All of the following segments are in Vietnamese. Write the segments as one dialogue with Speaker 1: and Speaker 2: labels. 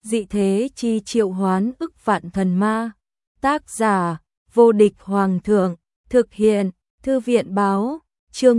Speaker 1: dị thế chi triệu hoán ức vạn thần ma. Tác giả, vô địch hoàng thượng, thực hiện, thư viện báo, chương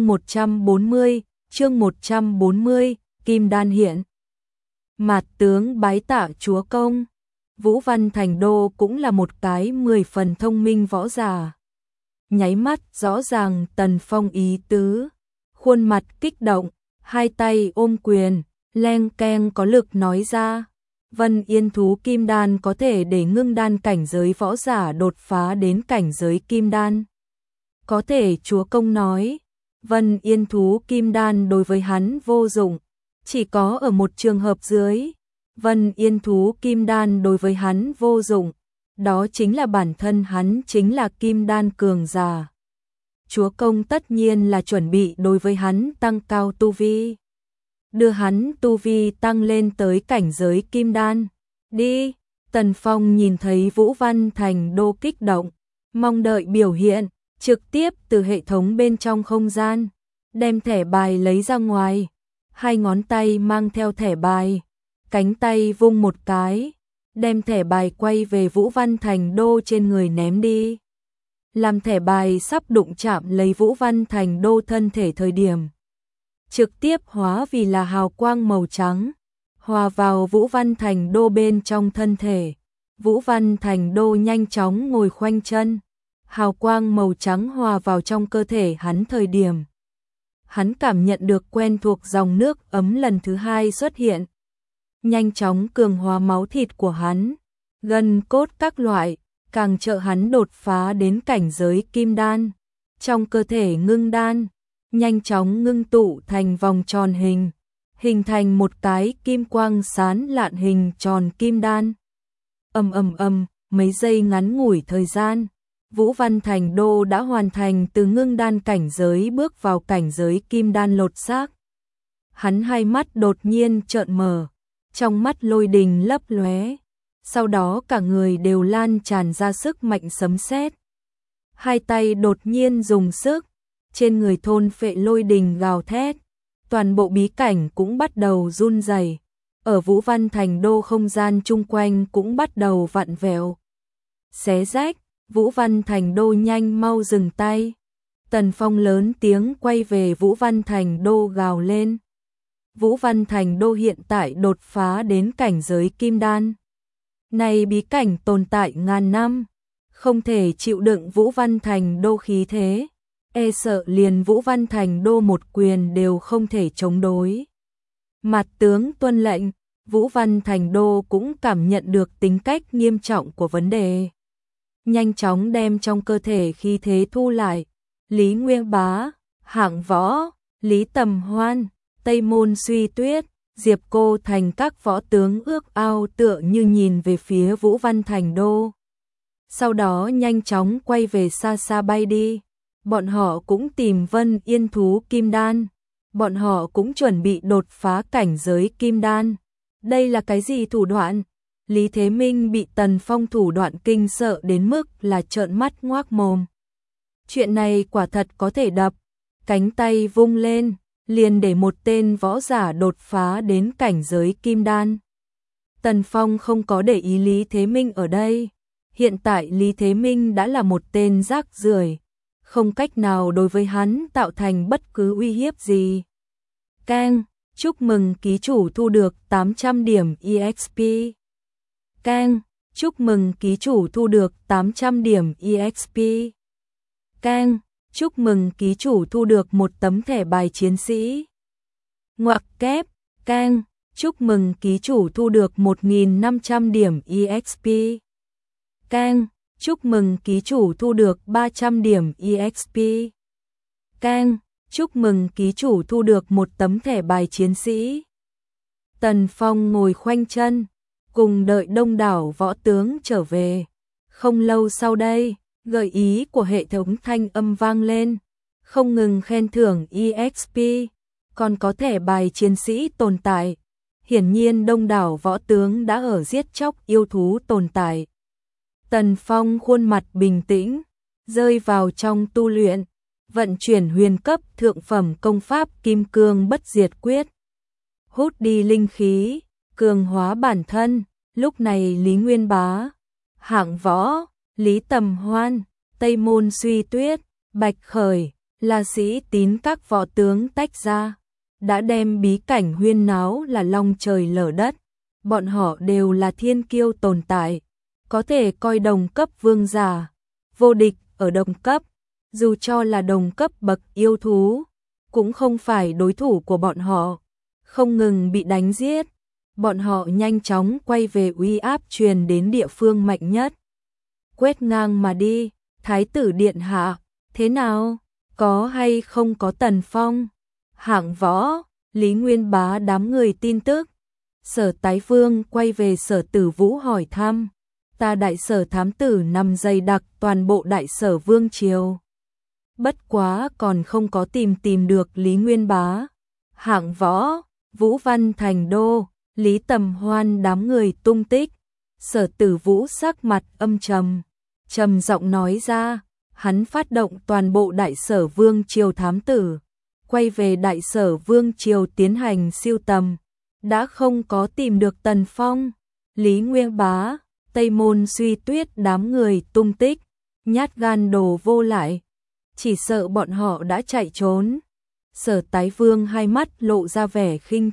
Speaker 1: 140, Kim Đan hiện. Mạt tướng bái tạ chúa công. Vũ Văn Thành Đô cũng là một cái 10 phần thông minh võ giả. Nháy mắt rõ ràng Tần Phong ý tứ, khuôn mặt kích động, hai tay ôm quyền, leng keng có lực nói ra. Vân Yên thú Kim Đan có thể để ngưng đan cảnh giới võ giả đột phá đến cảnh giới Kim Đan. Có thể chúa công nói, Vân Yên thú Kim Đan đối với hắn vô dụng, chỉ có ở một trường hợp dưới. Vân Yên thú Kim Đan đối với hắn vô dụng, đó chính là bản thân hắn chính là Kim Đan cường giả. Chúa công tất nhiên là chuẩn bị đối với hắn tăng cao tu vi, đưa hắn tu vi tăng lên tới cảnh giới Kim Đan. Đi, Tần Phong nhìn thấy Vũ Văn Thành Đô kích động, mong đợi biểu hiện, trực tiếp từ hệ thống bên trong không gian, đem thẻ bài lấy ra ngoài, hai ngón tay mang theo thẻ bài, cánh tay vung một cái, đem thẻ bài quay về Vũ Văn Thành Đô trên người ném đi. Làm thẻ bài sắp đụng chạm lấy Vũ Văn Thành Đô thân thể thời điểm, trực tiếp hóa vì là hào quang màu trắng, hòa vào Vũ Văn Thành Đô bên trong thân thể. Vũ Văn Thành Đô nhanh chóng ngồi khoanh chân, hào quang màu trắng hòa vào trong cơ thể hắn thời điểm, hắn cảm nhận được quen thuộc dòng nước ấm lần thứ hai xuất hiện, nhanh chóng cường hóa máu thịt của hắn, gân cốt các loại, càng trợ hắn đột phá đến cảnh giới Kim Đan. Trong cơ thể ngưng đan, nhanh chóng ngưng tụ thành vòng tròn hình thành một cái kim quang sáng lạn hình tròn Kim Đan. Mấy giây ngắn ngủi thời gian, Vũ Văn Thành Đô đã hoàn thành từ ngưng đan cảnh giới bước vào cảnh giới Kim Đan lột xác. Hắn hai mắt đột nhiên trợn mở, trong mắt lôi đình lấp lóe, sau đó cả người đều lan tràn ra sức mạnh sấm sét. Hai tay đột nhiên dùng sức, trên người thôn phệ lôi đình gào thét, toàn bộ bí cảnh cũng bắt đầu run rẩy. Ở Vũ Văn Thành Đô không gian chung quanh cũng bắt đầu vặn vẹo, xé rách. Vũ Văn Thành Đô nhanh mau dừng tay. Tần Phong lớn tiếng quay về Vũ Văn Thành Đô gào lên. Vũ Văn Thành Đô hiện tại đột phá đến cảnh giới Kim Đan. Này bí cảnh tồn tại ngàn năm, không thể chịu đựng Vũ Văn Thành Đô khí thế, e sợ liền Vũ Văn Thành Đô một quyền đều không thể chống đối. Mạt tướng tuân lệnh. Vũ Văn Thành Đô cũng cảm nhận được tính cách nghiêm trọng của vấn đề, nhanh chóng đem trong cơ thể khí thế thu lại. Lý Nguyên Bá, Hạng Võ, Lý Tầm Hoan, Tây Môn Suy Tuyết, Diệp Cô Thành các võ tướng ước ao tựa như nhìn về phía Vũ Văn Thành Đô. Sau đó nhanh chóng quay về xa xa bay đi. Bọn họ cũng tìm Vân Yên thú Kim Đan. Bọn họ cũng chuẩn bị đột phá cảnh giới Kim Đan. Đây là cái gì thủ đoạn? Lý Thế Minh bị Tần Phong thủ đoạn kinh sợ đến mức là trợn mắt ngoác mồm. Chuyện này quả thật có thể đập, cánh tay vung lên, liền để một tên võ giả đột phá đến cảnh giới Kim Đan. Tần Phong không có để ý Lý Thế Minh ở đây. Hiện tại Lý Thế Minh đã là một tên rác rưởi, không cách nào đối với hắn tạo thành bất cứ uy hiếp gì. Keng, chúc mừng ký chủ thu được 800 điểm EXP. Keng, chúc mừng ký chủ thu được 800 điểm EXP. Keng, chúc mừng ký chủ thu được một tấm thẻ bài chiến sĩ. Ngoặc kép, keng, chúc mừng ký chủ thu được 1.500 điểm EXP. Keng, chúc mừng ký chủ thu được 300 điểm EXP. Keng, chúc mừng ký chủ thu được một tấm thẻ bài chiến sĩ. Tần Phong ngồi khoanh chân, cùng đợi đông đảo võ tướng trở về. Không lâu sau đây, gợi ý của hệ thống thanh âm vang lên, không ngừng khen thưởng EXP, còn có thẻ bài chiến sĩ tồn tại. Hiển nhiên đông đảo võ tướng đã ở giết chóc yêu thú tồn tại. Tần Phong khuôn mặt bình tĩnh, rơi vào trong tu luyện, vận chuyển huyền cấp thượng phẩm công pháp Kim Cương Bất Diệt Quyết. Hút đi linh khí, cường hóa bản thân, Lúc này Lý Nguyên Bá, Hạng Võ, Lý Tầm Hoan, Tây Môn Suy Tuyết, Bạch Khởi, La Sĩ Tín các võ tướng tách ra, đã đem bí cảnh huyên náo là long trời lở đất. Bọn họ đều là thiên kiêu tồn tại, có thể coi đồng cấp vương giả, vô địch ở đồng cấp, dù cho là đồng cấp bậc yêu thú, cũng không phải đối thủ của bọn họ, không ngừng bị đánh giết. Bọn họ nhanh chóng quay về uy áp truyền đến địa phương mạnh nhất. Quét ngang mà đi, Thái tử điện hạ, thế nào, có hay không có Tần Phong? Hạng Võ, Lý Nguyên Bá đám người tin tức. Sở Tái Vương quay về Sở Tử Vũ hỏi thăm, ta đại sở thám tử nằm dày đặc toàn bộ đại sở vương triều. Bất quá còn không có tìm được Lý Nguyên Bá. Hạng Võ, Vũ Văn Thành Đô, Lý Tầm Hoan đám người tung tích. Sở Tử Vũ sắc mặt âm trầm, trầm giọng nói ra, hắn phát động toàn bộ đại sở vương triều thám tử, quay về đại sở vương triều tiến hành siêu tầm, đã không có tìm được Tần Phong, Lý Nguyên Bá, Tây Môn Suy Tuyết đám người tung tích, nhát gan đồ vô lại, chỉ sợ bọn họ đã chạy trốn. Sở Tái Vương hai mắt lộ ra vẻ khinh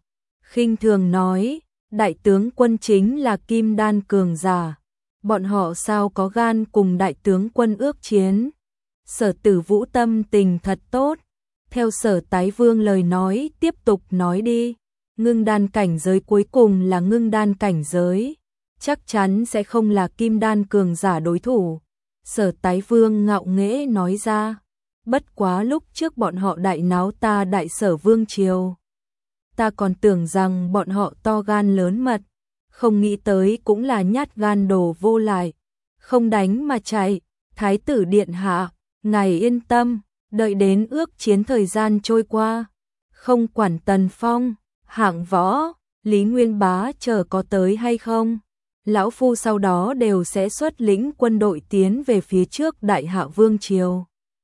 Speaker 1: thường nói, đại tướng quân chính là kim đan cường giả, bọn họ sao có gan cùng đại tướng quân ước chiến. Sở Tử Vũ tâm tình thật tốt, theo Sở Tái Vương lời nói tiếp tục nói đi, ngưng đan cảnh giới cuối cùng là ngưng đan cảnh giới, chắc chắn sẽ không là kim đan cường giả đối thủ. Sở Tái Vương ngạo nghễ nói ra, bất quá lúc trước bọn họ đại náo ta đại sở vương triều, ta còn tưởng rằng bọn họ to gan lớn mật, không nghĩ tới cũng là nhát gan đồ vô lại, không đánh mà chạy. Thái tử điện hạ, ngài yên tâm, đợi đến ước chiến thời gian trôi qua, không quản Tần Phong, Hạng Võ, Lý Nguyên Bá chờ có tới hay không, lão phu sau đó đều sẽ xuất lĩnh quân đội tiến về phía trước đại hạ vương triều,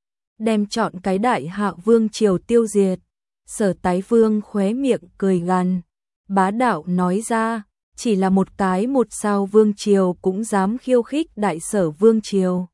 Speaker 1: đem chọn cái đại hạ vương triều tiêu diệt. Sở Tái Vương khóe miệng cười gằn, bá đạo nói ra, chỉ là một cái một sao vương triều cũng dám khiêu khích đại sở vương triều,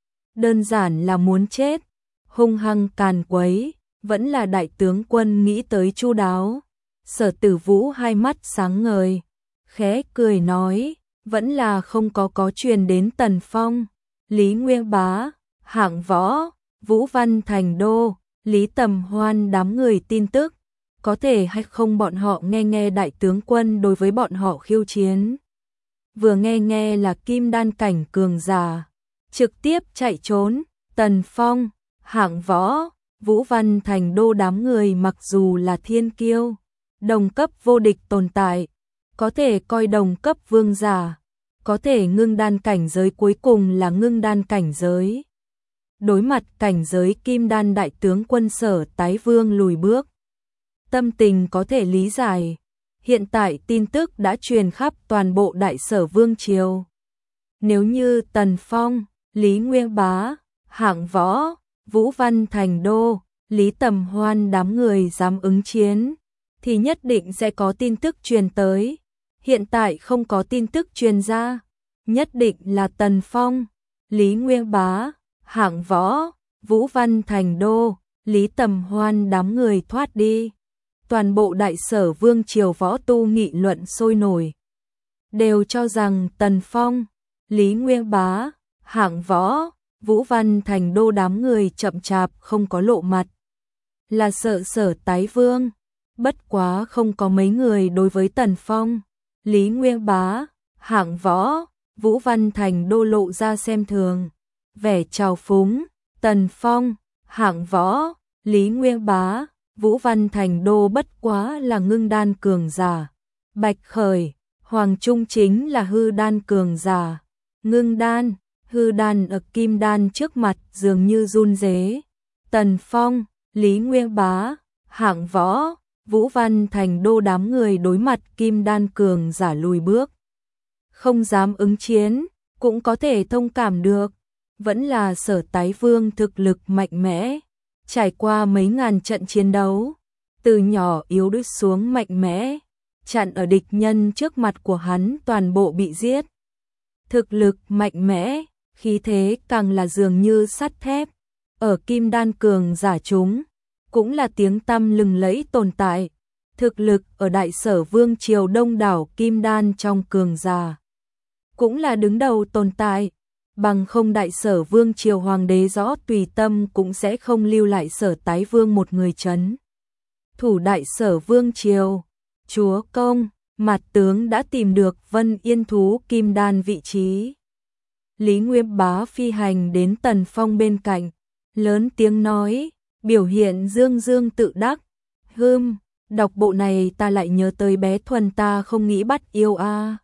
Speaker 1: đơn giản là muốn chết. Hung hăng càn quấy, vẫn là đại tướng quân nghĩ tới chu đáo. Sở Tử Vũ hai mắt sáng ngời, khẽ cười nói, vẫn là không có truyền đến Tần Phong, Lý Nguyên Bá, Hạng Võ, Vũ Văn Thành Đô, Lý Tầm Hoan đám người tin tức, có thể hay không bọn họ nghe đại tướng quân đối với bọn họ khiêu chiến. Vừa nghe là kim đan cảnh cường giả, trực tiếp chạy trốn. Tần Phong, Hạng Võ, Vũ Văn Thành Đô đám người mặc dù là thiên kiêu, đồng cấp vô địch tồn tại, có thể coi đồng cấp vương giả, có thể ngưng đan cảnh giới cuối cùng là ngưng đan cảnh giới. Đối mặt cảnh giới kim đan đại tướng quân Sở Tái Vương lùi bước, tâm tình có thể lý giải. Hiện tại tin tức đã truyền khắp toàn bộ đại sở vương triều. Nếu như Tần Phong, Lý Nguyên Bá, Hạng Võ, Vũ Văn Thành Đô, Lý Tầm Hoan đám người dám ứng chiến, thì nhất định sẽ có tin tức truyền tới. Hiện tại không có tin tức truyền ra, nhất định là Tần Phong, Lý Nguyên Bá, Hạng Võ, Vũ Văn Thành Đô, Lý Tầm Hoan đám người thoát đi. Toàn bộ đại sở vương triều võ tu nghị luận sôi nổi, đều cho rằng Tần Phong, Lý Nguyên Bá, Hạng Võ, Vũ Văn Thành Đô đám người chậm chạp không có lộ mặt, là sợ Sở Tái Vương. Bất quá không có mấy người đối với Tần Phong, Lý Nguyên Bá, Hạng Võ, Vũ Văn Thành Đô lộ ra xem thường, vẻ trào phúng. Tần Phong, Hạng Võ, Lý Nguyên Bá, Vũ Văn Thành Đô bất quá là ngưng đan cường giả, Bạch Khởi, Hoàng Trung chính là hư đan cường giả, ngưng đan, hư đan ở kim đan trước mặt dường như run rế. Tần Phong, Lý Nguyên Bá, Hạng Võ, Vũ Văn Thành Đô đám người đối mặt kim đan cường giả lùi bước, không dám ứng chiến, cũng có thể thông cảm được, vẫn là Sở Tái Vương thực lực mạnh mẽ, trải qua mấy ngàn trận chiến đấu, từ nhỏ yếu đuối xuống mạnh mẽ, chặn ở địch nhân trước mặt của hắn toàn bộ bị giết. Thực lực mạnh mẽ, khí thế càng là dường như sắt thép, ở kim đan cường giả chúng, cũng là tiếng tăm lừng lẫy tồn tại. Thực lực ở Đại Sở Vương triều đông đảo kim đan trong cường giả, cũng là đứng đầu tồn tại, bằng không Đại Sở Vương triều hoàng đế Rõ Tùy Tâm cũng sẽ không lưu lại Sở Tái Vương một người trấn thủ Đại Sở Vương triều. Chúa công, mặt tướng đã tìm được Vân Yên thú kim đan vị trí. Lý Nguyên Bá phi hành đến Tần Phong bên cạnh, lớn tiếng nói, biểu hiện dương dương tự đắc. Đọc bộ này ta lại nhớ tới bé Thuần ta không nghĩ bắt yêu a.